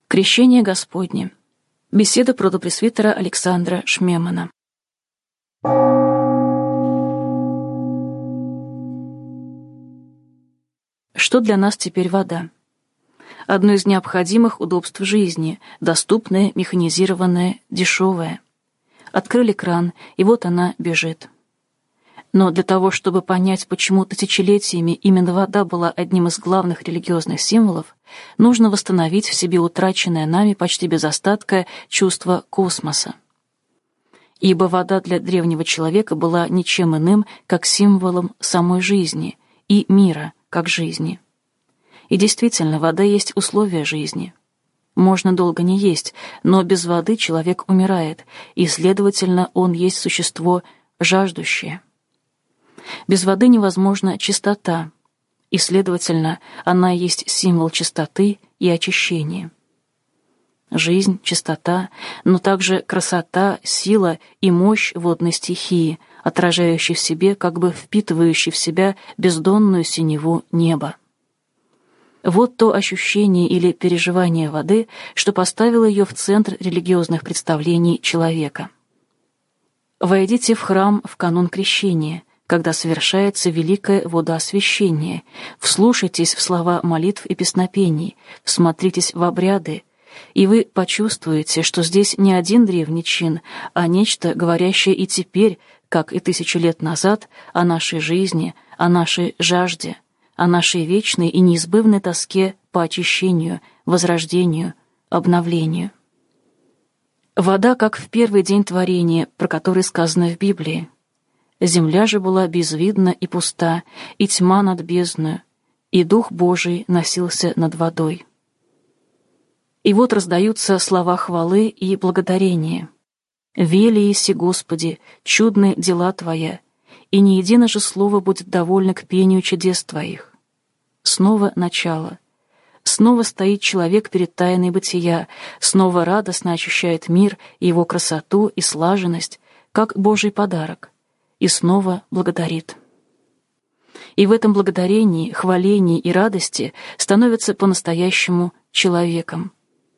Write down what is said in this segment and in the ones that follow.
Крещение Господне. Беседа протопресвитера Александра Шмемана. Что для нас теперь вода? Одно из необходимых удобств жизни, доступное, механизированное, дешевое. Открыли кран, и вот она бежит. Но для того, чтобы понять, почему тысячелетиями именно вода была одним из главных религиозных символов, нужно восстановить в себе утраченное нами почти без остатка чувство космоса. Ибо вода для древнего человека была ничем иным, как символом самой жизни и мира как жизни. И действительно, вода есть условие жизни. Можно долго не есть, но без воды человек умирает, и, следовательно, он есть существо жаждущее. Без воды невозможна чистота, и, следовательно, она есть символ чистоты и очищения. Жизнь, чистота, но также красота, сила и мощь водной стихии, отражающей в себе, как бы впитывающей в себя бездонную синеву неба. Вот то ощущение или переживание воды, что поставило ее в центр религиозных представлений человека. Войдите в храм в канун крещения, когда совершается великое водоосвящение, вслушайтесь в слова молитв и песнопений, всмотритесь в обряды, и вы почувствуете, что здесь не один древний чин, а нечто, говорящее и теперь, как и 1000 лет назад, о нашей жизни, о нашей жажде, о нашей вечной и неизбывной тоске по очищению, возрождению, обновлению. Вода, как в первый день творения, про который сказано в Библии. Земля же была безвидна и пуста, и тьма над бездною, и Дух Божий носился над водой. И вот раздаются слова хвалы и благодарения. «Вели еси, Господи, чудны дела Твоя, и ни едино же слово будет довольно к пению чудес Твоих». Снова начало. Снова стоит человек перед тайной бытия, снова радостно ощущает мир, его красоту и слаженность, как Божий подарок. И снова благодарит. И в этом благодарении, хвалении и радости становится по-настоящему человеком.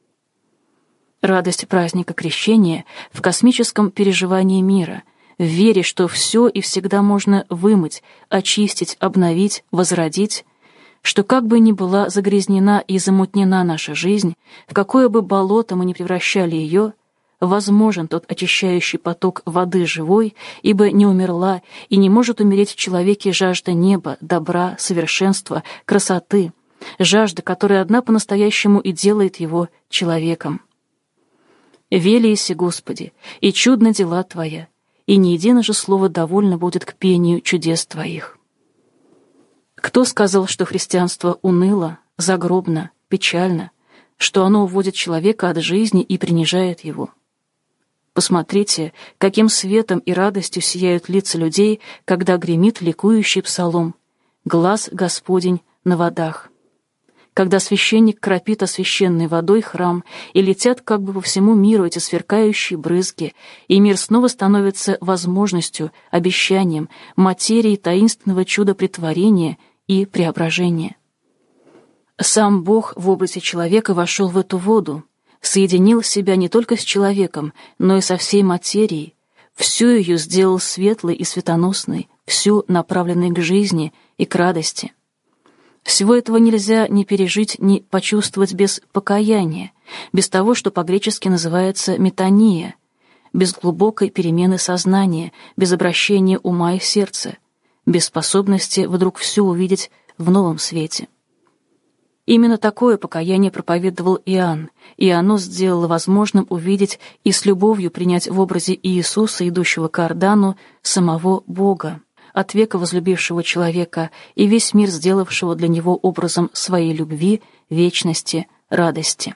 Радость праздника Крещения в космическом переживании мира, в вере, что все и всегда можно вымыть, очистить, обновить, возродить, что как бы ни была загрязнена и замутнена наша жизнь, в какое бы болото мы ни превращали ее, возможен тот очищающий поток воды живой, ибо не умерла и не может умереть в человеке жажда неба, добра, совершенства, красоты, жажда, которая одна по-настоящему и делает его человеком. «Вели еси, Господи, и чудны дела Твоя, и ни едино же слово довольно будет к пению чудес Твоих». Кто сказал, что христианство уныло, загробно, печально, что оно уводит человека от жизни и принижает его? Посмотрите, каким светом и радостью сияют лица людей, когда гремит ликующий псалом «Глас Господень на водах», когда священник кропит освященной водой храм, и летят как бы по всему миру эти сверкающие брызги, и мир снова становится возможностью, обещанием, материей таинственного чуда претворения и преображения. Сам Бог в образе человека вошел в эту воду, соединил себя не только с человеком, но и со всей материей, всю ее сделал светлой и светоносной, всю направленной к жизни и к радости. Всего этого нельзя ни пережить, ни почувствовать без покаяния, без того, что по-гречески называется метания, без глубокой перемены сознания, без обращения ума и сердца, без способности вдруг все увидеть в новом свете. Именно такое покаяние проповедовал Иоанн, и оно сделало возможным увидеть и с любовью принять в образе Иисуса, идущего к Иордану, самого Бога, от века возлюбившего человека и весь мир сделавшего для него образом своей любви, вечности, радости.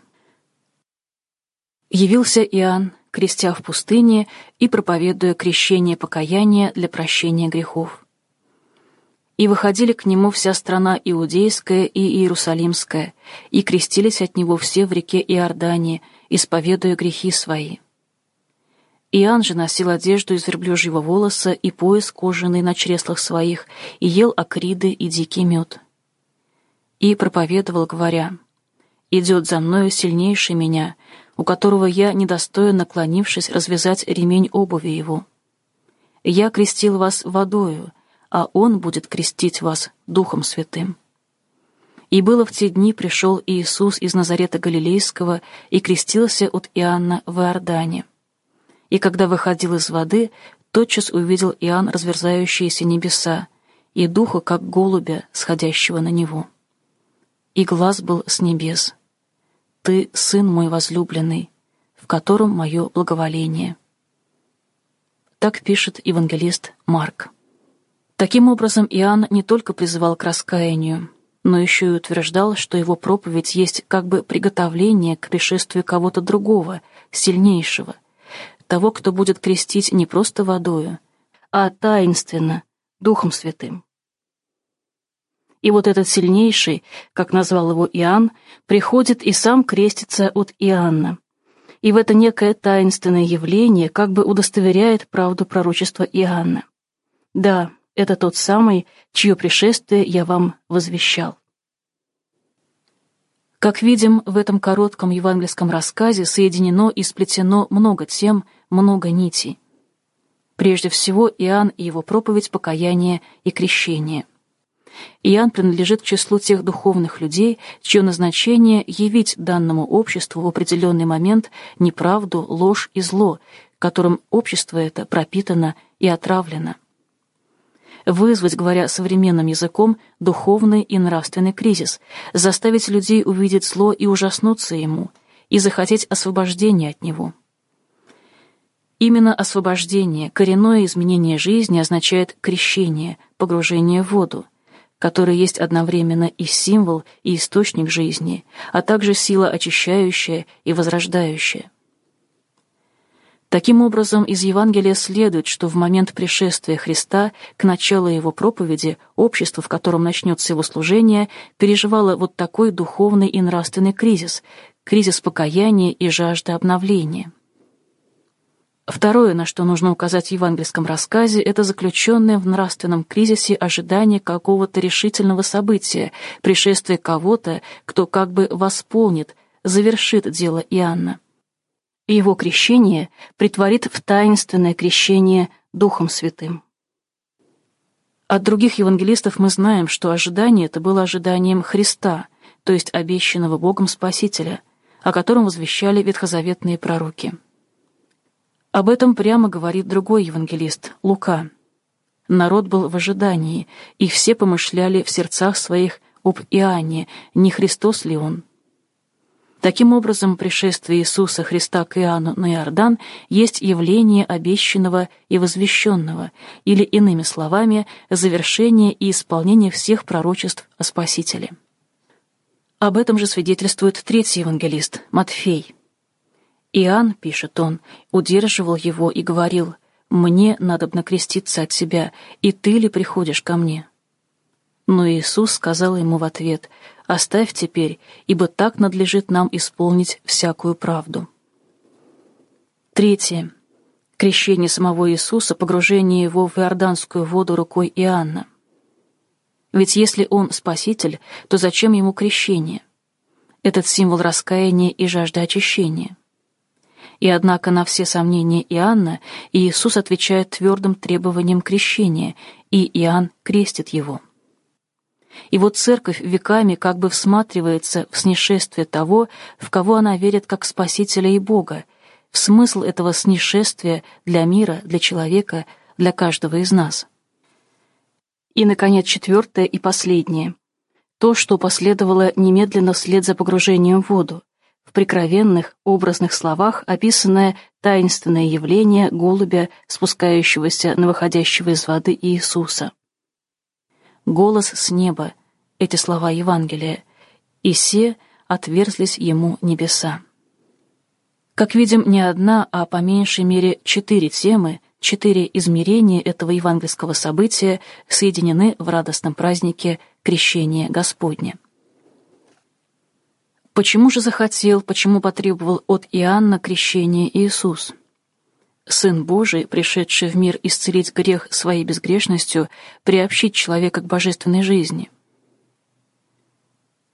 Явился Иоанн, крестя в пустыне и проповедуя крещение покаяния для прощения грехов. И выходили к нему вся страна Иудейская и Иерусалимская, и крестились от него все в реке Иордане, исповедуя грехи свои. Иоанн же носил одежду из верблюжьего волоса и пояс кожаный на чреслах своих, и ел акриды и дикий мед. И проповедовал, говоря: идет за мною сильнейший меня, у которого я недостоин, наклонившись, развязать ремень обуви его. Я крестил вас водою, а он будет крестить вас Духом Святым. И было в те дни пришел Иисус из Назарета Галилейского и крестился от Иоанна в Иордане. И когда выходил из воды, тотчас увидел Иоанн разверзающиеся небеса и Духа, как голубя, сходящего на него. И глас был с небес: «Ты, Сын мой возлюбленный, в котором мое благоволение». Так пишет евангелист Марк. Таким образом, Иоанн не только призывал к раскаянию, но еще и утверждал, что его проповедь есть как бы приготовление к пришествию кого-то другого, сильнейшего, того, кто будет крестить не просто водою, а таинственно, Духом Святым. И вот этот сильнейший, как назвал его Иоанн, приходит и сам крестится от Иоанна. И в это некое таинственное явление как бы удостоверяет правду пророчества Иоанна. Да, это тот самый, чье пришествие я вам возвещал. Как видим, в этом коротком евангельском рассказе соединено и сплетено много тем, много нитей. Прежде всего, Иоанн и его проповедь покаяния и крещения. Иоанн принадлежит к числу тех духовных людей, чье назначение — явить данному обществу в определенный момент неправду, ложь и зло, которым общество это пропитано и отравлено. Вызвать, говоря современным языком, духовный и нравственный кризис, заставить людей увидеть зло и ужаснуться ему, и захотеть освобождения от него. Именно освобождение, коренное изменение жизни означает крещение, погружение в воду, который есть одновременно и символ, и источник жизни, а также сила очищающая и возрождающая. Таким образом, из Евангелия следует, что в момент пришествия Христа к началу его проповеди общество, в котором начнется его служение, переживало вот такой духовный и нравственный кризис, кризис покаяния и жажда обновления. Второе, на что нужно указать в евангельском рассказе, это заключенное в нравственном кризисе ожидание какого-то решительного события, пришествия кого-то, кто как бы восполнит, завершит дело Иоанна. И его крещение претворит в таинственное крещение Духом Святым. От других евангелистов мы знаем, что ожидание это было ожиданием Христа, то есть обещанного Богом Спасителя, о котором возвещали ветхозаветные пророки. Об этом прямо говорит другой евангелист, Лука. Народ был в ожидании, и все помышляли в сердцах своих об Иоанне, не Христос ли он. Таким образом, пришествие Иисуса Христа к Иоанну на Иордан есть явление обещанного и возвещенного, или, иными словами, завершение и исполнение всех пророчеств о Спасителе. Об этом же свидетельствует третий евангелист, Матфей. Иоанн, пишет он, удерживал его и говорил: «Мне надобно креститься от тебя, и ты ли приходишь ко мне?» Но Иисус сказал ему в ответ: «Оставь теперь, ибо так надлежит нам исполнить всякую правду». Третье. Крещение самого Иисуса, погружение его в иорданскую воду рукой Иоанна. Ведь если он Спаситель, то зачем ему крещение? Этот символ раскаяния и жажды очищения. И однако на все сомнения Иоанна Иисус отвечает твердым требованием крещения, и Иоанн крестит его. И вот Церковь веками как бы всматривается в снишествие того, в кого она верит как Спасителя и Бога, в смысл этого снишествия для мира, для человека, для каждого из нас. И, наконец, четвертое и последнее. То, что последовало немедленно вслед за погружением в воду. В прикровенных, образных словах описанное таинственное явление голубя, спускающегося на выходящего из воды Иисуса. «Голос с неба» — эти слова Евангелия, «и се отверзлись ему небеса». Как видим, не одна, а по меньшей мере 4 темы, 4 измерения этого евангельского события соединены в радостном празднике Крещения Господня. Почему же захотел, почему потребовал от Иоанна крещения Иисус? Сын Божий, пришедший в мир исцелить грех своей безгрешностью, приобщить человека к божественной жизни.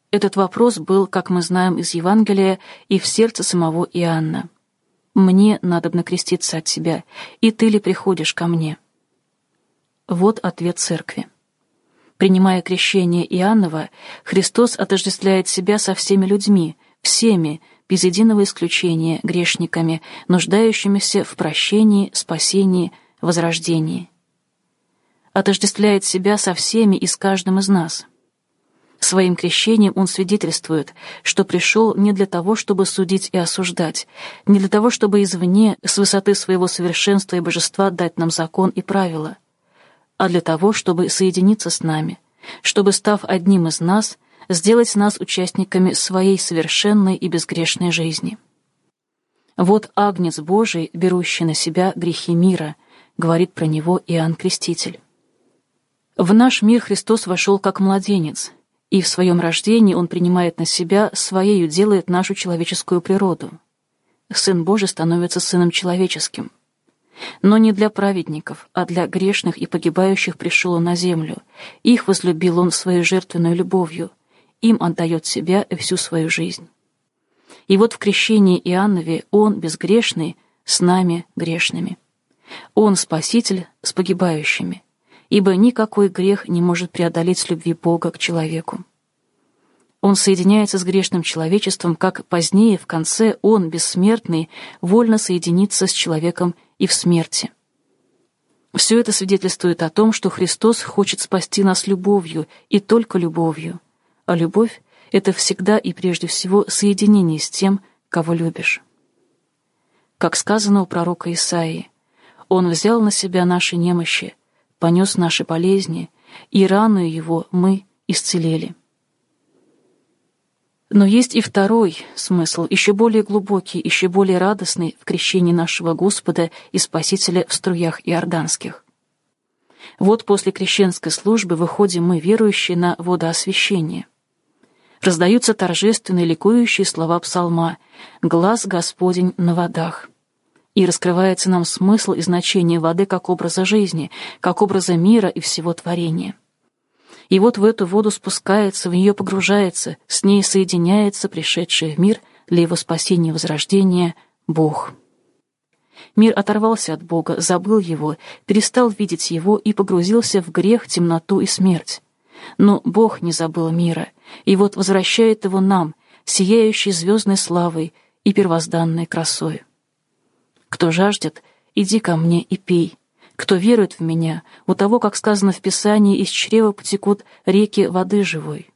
Этот вопрос был, как мы знаем из Евангелия, и в сердце самого Иоанна. «Мне надобно креститься от тебя, и ты ли приходишь ко мне?» Вот ответ Церкви. Принимая крещение Иоаннова, Христос отождествляет себя со всеми людьми, всеми, без единого исключения, грешниками, нуждающимися в прощении, спасении, возрождении. Отождествляет себя со всеми и с каждым из нас. Своим крещением Он свидетельствует, что пришел не для того, чтобы судить и осуждать, не для того, чтобы извне, с высоты своего совершенства и божества дать нам закон и правила, а для того, чтобы соединиться с нами, чтобы, став одним из нас, сделать нас участниками своей совершенной и безгрешной жизни. «Вот Агнец Божий, берущий на себя грехи мира», говорит про него Иоанн Креститель. В наш мир Христос вошел как младенец, и в своем рождении Он принимает на себя, своею делает нашу человеческую природу. Сын Божий становится Сыном человеческим. Но не для праведников, а для грешных и погибающих пришел Он на землю. Их возлюбил Он своей жертвенной любовью, им отдает себя и всю свою жизнь. И вот в крещении Иоаннове Он, безгрешный, с нами грешными. Он Спаситель с погибающими, ибо никакой грех не может преодолеть любви Бога к человеку. Он соединяется с грешным человечеством, как позднее, в конце, Он, бессмертный, вольно соединится с человеком и в смерти. Все это свидетельствует о том, что Христос хочет спасти нас любовью, и только любовью. А любовь — это всегда и прежде всего соединение с тем, кого любишь. Как сказано у пророка Исаии, «Он взял на себя наши немощи, понес наши болезни, и раною Его мы исцелели». Но есть и второй смысл, еще более глубокий, еще более радостный в крещении нашего Господа и Спасителя в струях иорданских. Вот после крещенской службы выходим мы, верующие, на водоосвящение. Раздаются торжественные ликующие слова псалма «Глас Господень на водах». И раскрывается нам смысл и значение воды как образа жизни, как образа мира и всего творения. И вот в эту воду спускается, в нее погружается, с ней соединяется пришедший в мир для его спасения и возрождения Бог. Мир оторвался от Бога, забыл Его, перестал видеть Его и погрузился в грех, темноту и смерть. Но Бог не забыл мира, и вот возвращает его нам, сияющей звездной славой и первозданной красой. «Кто жаждет, иди ко мне и пей. Кто верует в меня, у того, как сказано в Писании, из чрева потекут реки воды живой».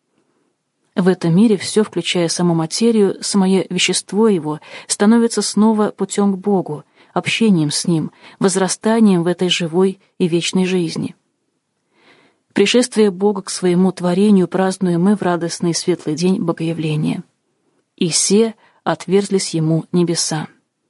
В этом мире все, включая саму материю, самое вещество его, становится снова путем к Богу, общением с Ним, возрастанием в этой живой и вечной жизни. Пришествие Бога к своему творению празднуем мы в радостный и светлый день Богоявления. «И се отверзлись Ему небеса».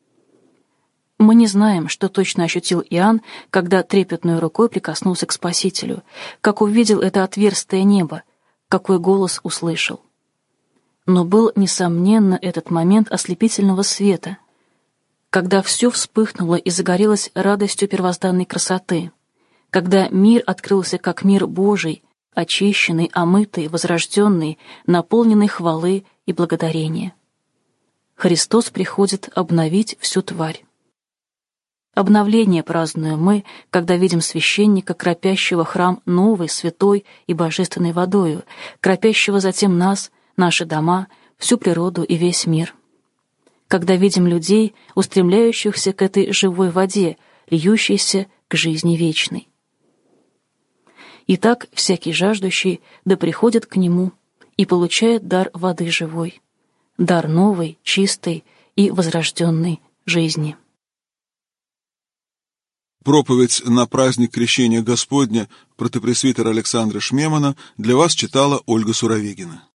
Мы не знаем, что точно ощутил Иоанн, когда трепетной рукой прикоснулся к Спасителю, как увидел это отверстие неба, какой голос услышал. Но был, несомненно, этот момент ослепительного света, когда все вспыхнуло и загорелось радостью первозданной красоты, когда мир открылся как мир Божий, очищенный, омытый, возрожденный, наполненный хвалы и благодарения. Христос приходит обновить всю тварь. Обновление празднуем мы, когда видим священника, кропящего храм новой, святой и божественной водою, кропящего затем нас, наши дома, всю природу и весь мир. Когда видим людей, устремляющихся к этой живой воде, льющейся к жизни вечной. Итак, всякий жаждущий да приходит к Нему и получает дар воды живой, дар новой, чистой и возрожденной жизни. Проповедь на праздник Крещения Господня протопресвитера Александра Шмемана для вас читала Ольга Суровегина.